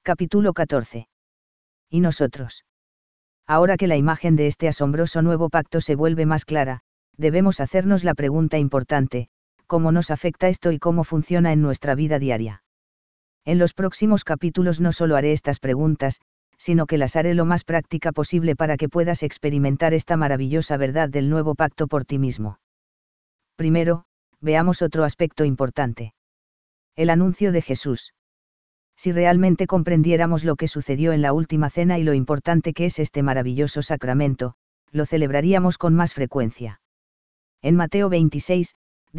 Capítulo 14. ¿Y nosotros? Ahora que la imagen de este asombroso nuevo pacto se vuelve más clara, debemos hacernos la pregunta importante: ¿cómo nos afecta esto y cómo funciona en nuestra vida diaria? En los próximos capítulos no solo haré estas preguntas, sino que las haré lo más práctica posible para que puedas experimentar esta maravillosa verdad del nuevo pacto por ti mismo. Primero, veamos otro aspecto importante. El anuncio de Jesús. Si realmente comprendiéramos lo que sucedió en la última cena y lo importante que es este maravilloso sacramento, lo celebraríamos con más frecuencia. En Mateo 26,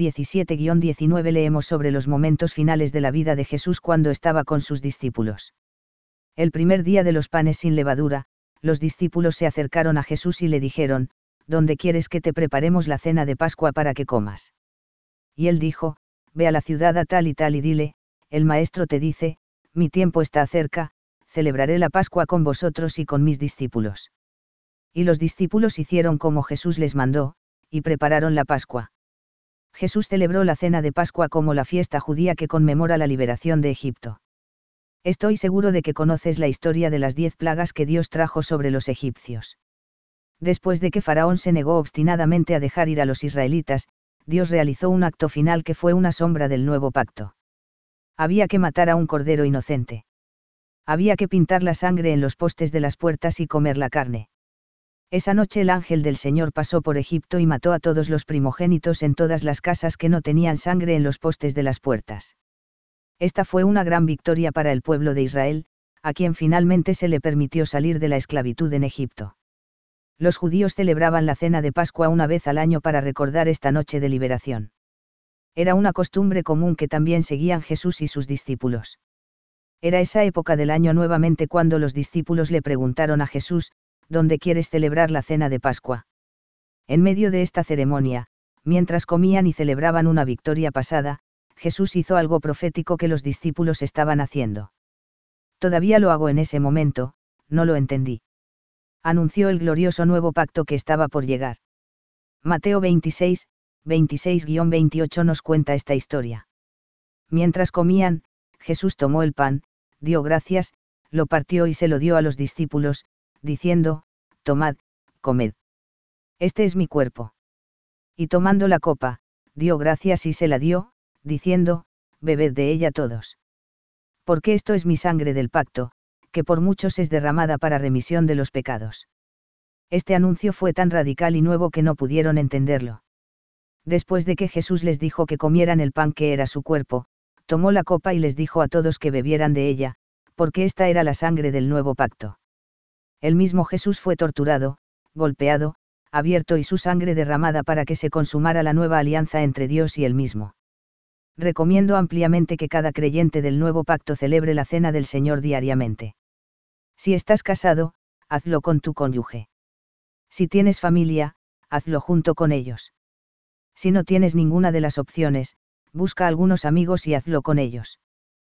17-19 leemos sobre los momentos finales de la vida de Jesús cuando estaba con sus discípulos. El primer día de los panes sin levadura, los discípulos se acercaron a Jesús y le dijeron: ¿Dónde quieres que te preparemos la cena de Pascua para que comas? Y él dijo: Ve a la ciudad a tal y tal y dile: el maestro te dice, mi tiempo está cerca, celebraré la Pascua con vosotros y con mis discípulos. Y los discípulos hicieron como Jesús les mandó, y prepararon la Pascua. Jesús celebró la cena de Pascua como la fiesta judía que conmemora la liberación de Egipto. Estoy seguro de que conoces la historia de las 10 plagas que Dios trajo sobre los egipcios. Después de que Faraón se negó obstinadamente a dejar ir a los israelitas, Dios realizó un acto final que fue una sombra del nuevo pacto. Había que matar a un cordero inocente. Había que pintar la sangre en los postes de las puertas y comer la carne. Esa noche el ángel del Señor pasó por Egipto y mató a todos los primogénitos en todas las casas que no tenían sangre en los postes de las puertas. Esta fue una gran victoria para el pueblo de Israel, a quien finalmente se le permitió salir de la esclavitud en Egipto. Los judíos celebraban la cena de Pascua una vez al año para recordar esta noche de liberación. Era una costumbre común que también seguían Jesús y sus discípulos. Era esa época del año nuevamente cuando los discípulos le preguntaron a Jesús: ¿Dónde quieres celebrar la cena de Pascua? En medio de esta ceremonia, mientras comían y celebraban una victoria pasada, Jesús hizo algo profético que los discípulos estaban haciendo. Todavía lo hago en ese momento, no lo entendí. Anunció el glorioso nuevo pacto que estaba por llegar. Mateo 26, 26-28 nos cuenta esta historia. Mientras comían, Jesús tomó el pan, dio gracias, lo partió y se lo dio a los discípulos, diciendo: Tomad, comed. Este es mi cuerpo. Y tomando la copa, dio gracias y se la dio, diciendo: Bebed de ella todos. Porque esto es mi sangre del pacto, que por muchos es derramada para remisión de los pecados. Este anuncio fue tan radical y nuevo que no pudieron entenderlo. Después de que Jesús les dijo que comieran el pan que era su cuerpo, tomó la copa y les dijo a todos que bebieran de ella, porque esta era la sangre del nuevo pacto. El mismo Jesús fue torturado, golpeado, abierto y su sangre derramada para que se consumara la nueva alianza entre Dios y él mismo. Recomiendo ampliamente que cada creyente del nuevo pacto celebre la cena del Señor diariamente. Si estás casado, hazlo con tu cónyuge. Si tienes familia, hazlo junto con ellos. Si no tienes ninguna de las opciones, busca algunos amigos y hazlo con ellos.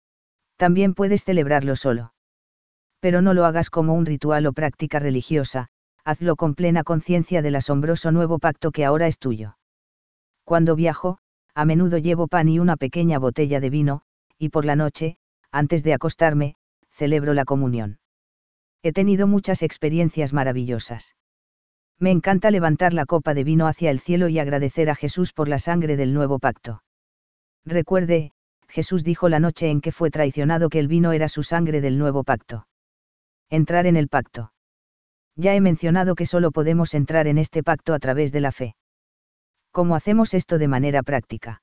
También puedes celebrarlo solo. Pero no lo hagas como un ritual o práctica religiosa, hazlo con plena conciencia del asombroso nuevo pacto que ahora es tuyo. Cuando viajo, a menudo llevo pan y una pequeña botella de vino, y por la noche, antes de acostarme, celebro la comunión. He tenido muchas experiencias maravillosas. Me encanta levantar la copa de vino hacia el cielo y agradecer a Jesús por la sangre del nuevo pacto. Recuerde, Jesús dijo la noche en que fue traicionado que el vino era su sangre del nuevo pacto. Entrar en el pacto. Ya he mencionado que solo podemos entrar en este pacto a través de la fe. ¿Cómo hacemos esto de manera práctica?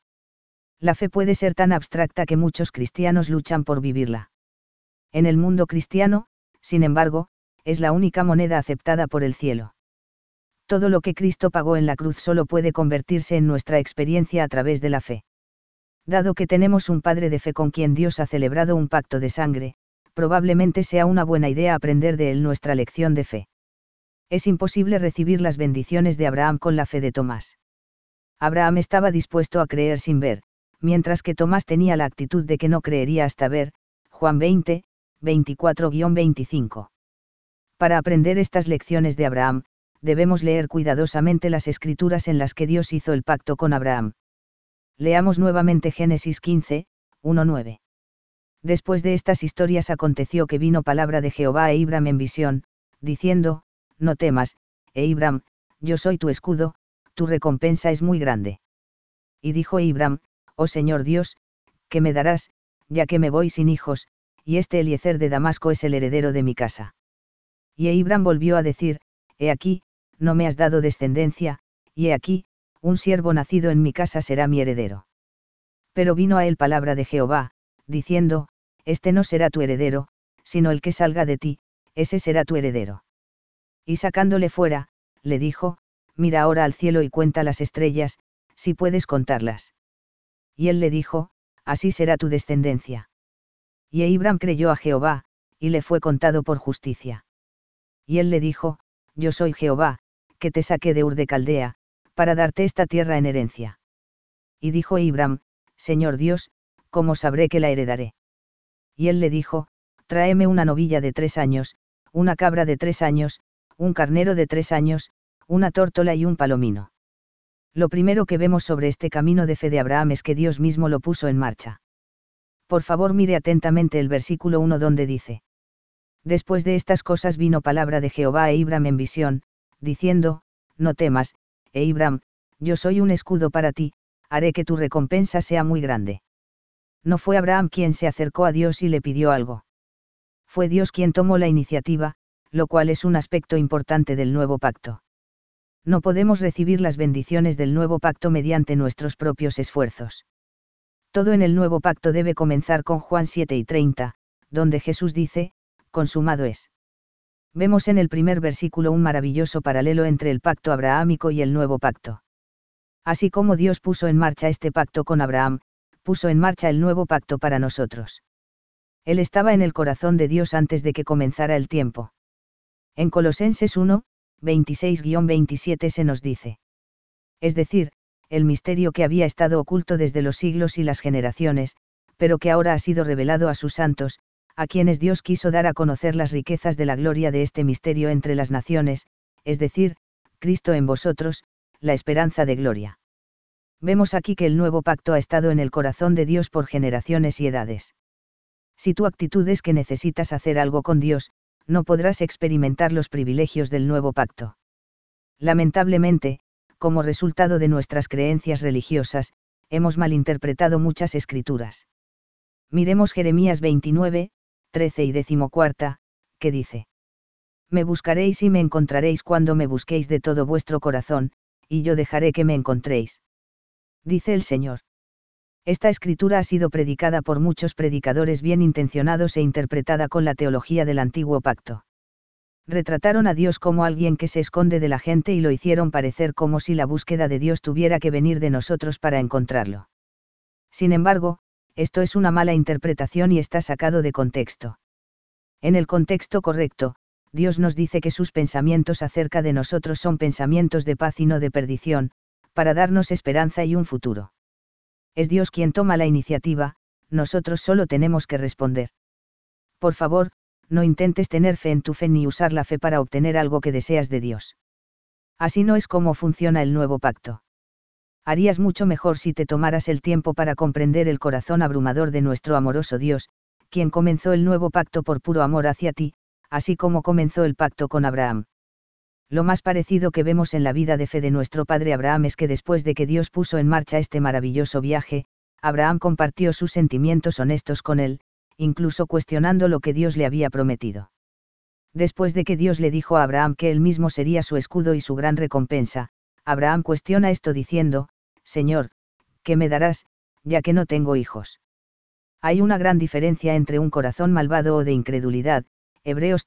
La fe puede ser tan abstracta que muchos cristianos luchan por vivirla. En el mundo cristiano, sin embargo, es la única moneda aceptada por el cielo. Todo lo que Cristo pagó en la cruz solo puede convertirse en nuestra experiencia a través de la fe. Dado que tenemos un Padre de fe con quien Dios ha celebrado un pacto de sangre, probablemente sea una buena idea aprender de él nuestra lección de fe. Es imposible recibir las bendiciones de Abraham con la fe de Tomás. Abraham estaba dispuesto a creer sin ver, mientras que Tomás tenía la actitud de que no creería hasta ver. Juan 20, 24-25. Para aprender estas lecciones de Abraham, debemos leer cuidadosamente las escrituras en las que Dios hizo el pacto con Abraham. Leamos nuevamente Génesis 15, 1-9. Después de estas historias aconteció que vino palabra de Jehová a Abram en visión, diciendo, no temas, Abram, yo soy tu escudo, tu recompensa es muy grande. Y dijo Abram, oh Señor Dios, ¿qué me darás, ya que me voy sin hijos, y este Eliezer de Damasco es el heredero de mi casa? Y Abram volvió a decir, he aquí, no me has dado descendencia, y he aquí, un siervo nacido en mi casa será mi heredero. Pero vino a él palabra de Jehová, diciendo, este no será tu heredero, sino el que salga de ti, ese será tu heredero. Y sacándole fuera, le dijo, mira ahora al cielo y cuenta las estrellas, si puedes contarlas. Y él le dijo, así será tu descendencia. Y Abram creyó a Jehová, y le fue contado por justicia. Y él le dijo, yo soy Jehová, que te saqué de Ur de Caldea, para darte esta tierra en herencia. Y dijo Abram, Señor Dios, ¿cómo sabré que la heredaré? Y él le dijo, tráeme una novilla de 3 años, una cabra de 3 años, un carnero de 3 años, una tórtola y un palomino. Lo primero que vemos sobre este camino de fe de Abraham es que Dios mismo lo puso en marcha. Por favor mire atentamente el versículo 1 donde dice. Después de estas cosas vino palabra de Jehová a Abram en visión, diciendo, no temas, Abram, yo soy un escudo para ti, haré que tu recompensa sea muy grande. No fue Abraham quien se acercó a Dios y le pidió algo. Fue Dios quien tomó la iniciativa, lo cual es un aspecto importante del nuevo pacto. No podemos recibir las bendiciones del nuevo pacto mediante nuestros propios esfuerzos. Todo en el nuevo pacto debe comenzar con Juan 7:30, donde Jesús dice, consumado es. Vemos en el primer versículo un maravilloso paralelo entre el pacto abrahámico y el nuevo pacto. Así como Dios puso en marcha este pacto con Abraham, puso en marcha el nuevo pacto para nosotros. Él estaba en el corazón de Dios antes de que comenzara el tiempo. En Colosenses 1, 26-27 se nos dice. Es decir, el misterio que había estado oculto desde los siglos y las generaciones, pero que ahora ha sido revelado a sus santos, a quienes Dios quiso dar a conocer las riquezas de la gloria de este misterio entre las naciones, es decir, Cristo en vosotros, la esperanza de gloria. Vemos aquí que el nuevo pacto ha estado en el corazón de Dios por generaciones y edades. Si tu actitud es que necesitas hacer algo con Dios, no podrás experimentar los privilegios del nuevo pacto. Lamentablemente, como resultado de nuestras creencias religiosas, hemos malinterpretado muchas escrituras. Miremos Jeremías 29, 13 y 14, que dice. Me buscaréis y me encontraréis cuando me busquéis de todo vuestro corazón, y yo dejaré que me encontréis. Dice el Señor. Esta escritura ha sido predicada por muchos predicadores bien intencionados e interpretada con la teología del antiguo pacto. Retrataron a Dios como alguien que se esconde de la gente y lo hicieron parecer como si la búsqueda de Dios tuviera que venir de nosotros para encontrarlo. Sin embargo, esto es una mala interpretación y está sacado de contexto. En el contexto correcto, Dios nos dice que sus pensamientos acerca de nosotros son pensamientos de paz y no de perdición, para darnos esperanza y un futuro. Es Dios quien toma la iniciativa, nosotros solo tenemos que responder. Por favor, no intentes tener fe en tu fe ni usar la fe para obtener algo que deseas de Dios. Así no es como funciona el nuevo pacto. Harías mucho mejor si te tomaras el tiempo para comprender el corazón abrumador de nuestro amoroso Dios, quien comenzó el nuevo pacto por puro amor hacia ti, así como comenzó el pacto con Abraham. Lo más parecido que vemos en la vida de fe de nuestro padre Abraham es que después de que Dios puso en marcha este maravilloso viaje, Abraham compartió sus sentimientos honestos con él, incluso cuestionando lo que Dios le había prometido. Después de que Dios le dijo a Abraham que él mismo sería su escudo y su gran recompensa, Abraham cuestiona esto diciendo, Señor, ¿qué me darás, ya que no tengo hijos? Hay una gran diferencia entre un corazón malvado o de incredulidad, Hebreos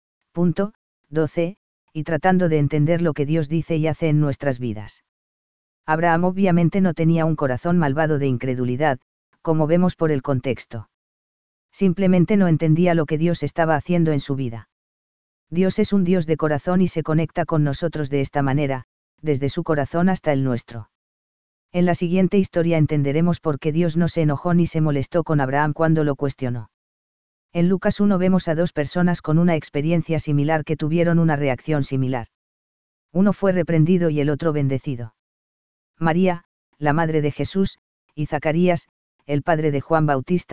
3:12, y tratando de entender lo que Dios dice y hace en nuestras vidas. Abraham obviamente no tenía un corazón malvado de incredulidad, como vemos por el contexto. Simplemente no entendía lo que Dios estaba haciendo en su vida. Dios es un Dios de corazón y se conecta con nosotros de esta manera, desde su corazón hasta el nuestro. En la siguiente historia entenderemos por qué Dios no se enojó ni se molestó con Abraham cuando lo cuestionó. En Lucas 1 vemos a 2 personas con una experiencia similar que tuvieron una reacción similar. Uno fue reprendido y el otro bendecido. María, la madre de Jesús, y Zacarías, el padre de Juan Bautista,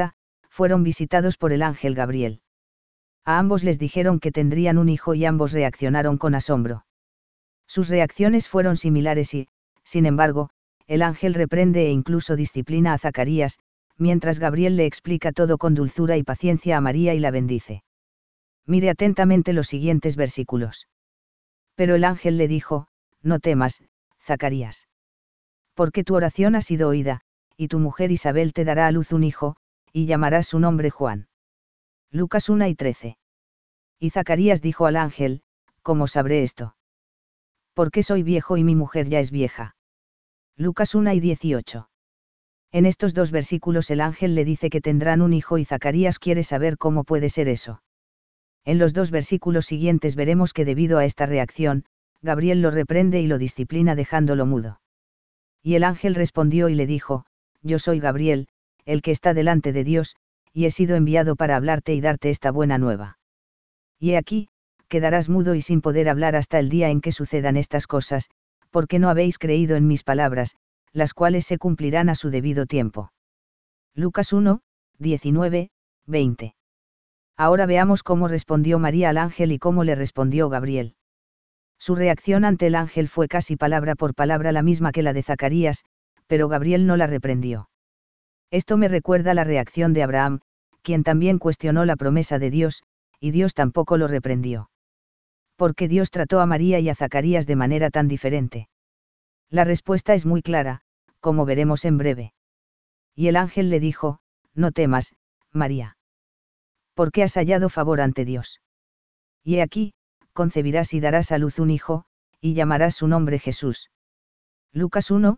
fueron visitados por el ángel Gabriel. A ambos les dijeron que tendrían un hijo y ambos reaccionaron con asombro. Sus reacciones fueron similares y, sin embargo, el ángel reprende e incluso disciplina a Zacarías, mientras Gabriel le explica todo con dulzura y paciencia a María y la bendice. Mire atentamente los siguientes versículos. Pero el ángel le dijo: no temas, Zacarías. Porque tu oración ha sido oída, y tu mujer Isabel te dará a luz un hijo, y llamarás su nombre Juan. Lucas 1:13. Y Zacarías dijo al ángel: ¿cómo sabré esto? Porque soy viejo y mi mujer ya es vieja. Lucas 1:18. En estos dos versículos el ángel le dice que tendrán un hijo y Zacarías quiere saber cómo puede ser eso. En los dos versículos siguientes veremos que debido a esta reacción, Gabriel lo reprende y lo disciplina dejándolo mudo. Y el ángel respondió y le dijo: yo soy Gabriel, el que está delante de Dios, y he sido enviado para hablarte y darte esta buena nueva. Y he aquí, quedarás mudo y sin poder hablar hasta el día en que sucedan estas cosas, porque no habéis creído en mis palabras, las cuales se cumplirán a su debido tiempo. Lucas 1, 19, 20. Ahora veamos cómo respondió María al ángel y cómo le respondió Gabriel. Su reacción ante el ángel fue casi palabra por palabra la misma que la de Zacarías, pero Gabriel no la reprendió. Esto me recuerda la reacción de Abraham, quien también cuestionó la promesa de Dios, y Dios tampoco lo reprendió. ¿Por qué Dios trató a María y a Zacarías de manera tan diferente? La respuesta es muy clara, como veremos en breve. Y el ángel le dijo: no temas, María. Porque has hallado favor ante Dios. Y he aquí, concebirás y darás a luz un hijo, y llamarás su nombre Jesús. Lucas 1,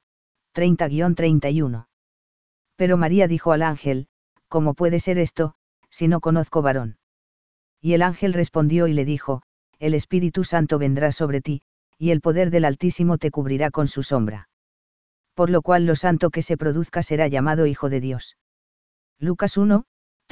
30-31. Pero María dijo al ángel: ¿cómo puede ser esto, si no conozco varón? Y el ángel respondió y le dijo: el Espíritu Santo vendrá sobre ti, y el poder del Altísimo te cubrirá con su sombra. Por lo cual lo santo que se produzca será llamado Hijo de Dios. Lucas 1,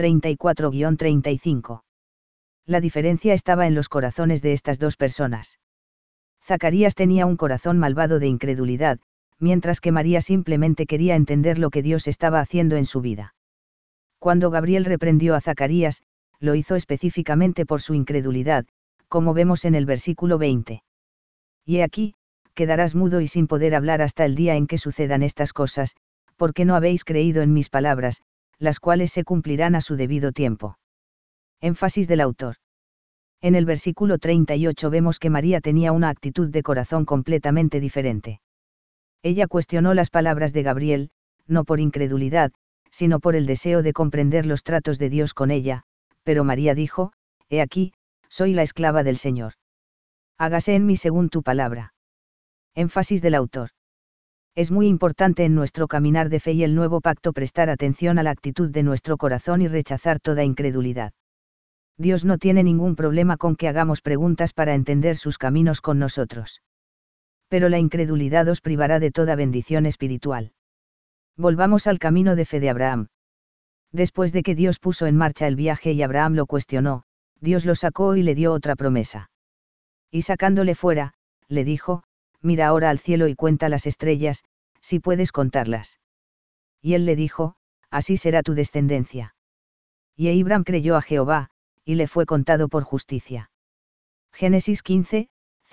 34-35. La diferencia estaba en los corazones de estas dos personas. Zacarías tenía un corazón malvado de incredulidad, mientras que María simplemente quería entender lo que Dios estaba haciendo en su vida. Cuando Gabriel reprendió a Zacarías, lo hizo específicamente por su incredulidad, como vemos en el versículo 20. Y he aquí, quedarás mudo y sin poder hablar hasta el día en que sucedan estas cosas, porque no habéis creído en mis palabras, las cuales se cumplirán a su debido tiempo. Énfasis del autor. En el versículo 38 vemos que María tenía una actitud de corazón completamente diferente. Ella cuestionó las palabras de Gabriel, no por incredulidad, sino por el deseo de comprender los tratos de Dios con ella, pero María dijo: he aquí, soy la esclava del Señor. Hágase en mí según tu palabra. Énfasis del autor. Es muy importante en nuestro caminar de fe y el nuevo pacto prestar atención a la actitud de nuestro corazón y rechazar toda incredulidad. Dios no tiene ningún problema con que hagamos preguntas para entender sus caminos con nosotros. Pero la incredulidad os privará de toda bendición espiritual. Volvamos al camino de fe de Abraham. Después de que Dios puso en marcha el viaje y Abraham lo cuestionó, Dios lo sacó y le dio otra promesa. Y sacándole fuera, le dijo: mira ahora al cielo y cuenta las estrellas, si puedes contarlas. Y él le dijo: así será tu descendencia. Y Abraham creyó a Jehová, y le fue contado por justicia. Génesis 15,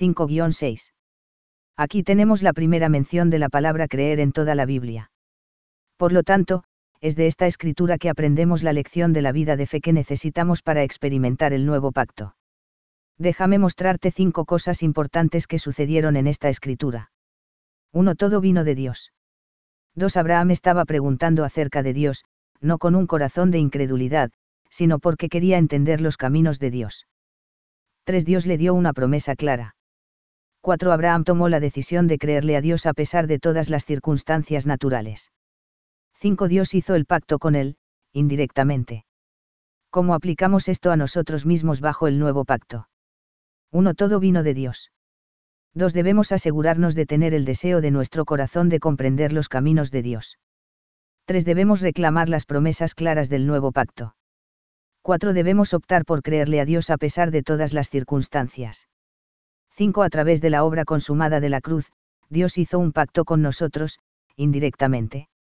5-6. Aquí tenemos la primera mención de la palabra creer en toda la Biblia. Por lo tanto, es de esta escritura que aprendemos la lección de la vida de fe que necesitamos para experimentar el nuevo pacto. Déjame mostrarte 5 cosas importantes que sucedieron en esta escritura. 1. Todo vino de Dios. 2. Abraham estaba preguntando acerca de Dios, no con un corazón de incredulidad, sino porque quería entender los caminos de Dios. 3. Dios le dio una promesa clara. 4. Abraham tomó la decisión de creerle a Dios a pesar de todas las circunstancias naturales. 5. Dios hizo el pacto con él, indirectamente. ¿Cómo aplicamos esto a nosotros mismos bajo el nuevo pacto? 1. Todo vino de Dios. 2. Debemos asegurarnos de tener el deseo de nuestro corazón de comprender los caminos de Dios. 3. Debemos reclamar las promesas claras del nuevo pacto. 4. Debemos optar por creerle a Dios a pesar de todas las circunstancias. 5. A través de la obra consumada de la cruz, Dios hizo un pacto con nosotros, indirectamente.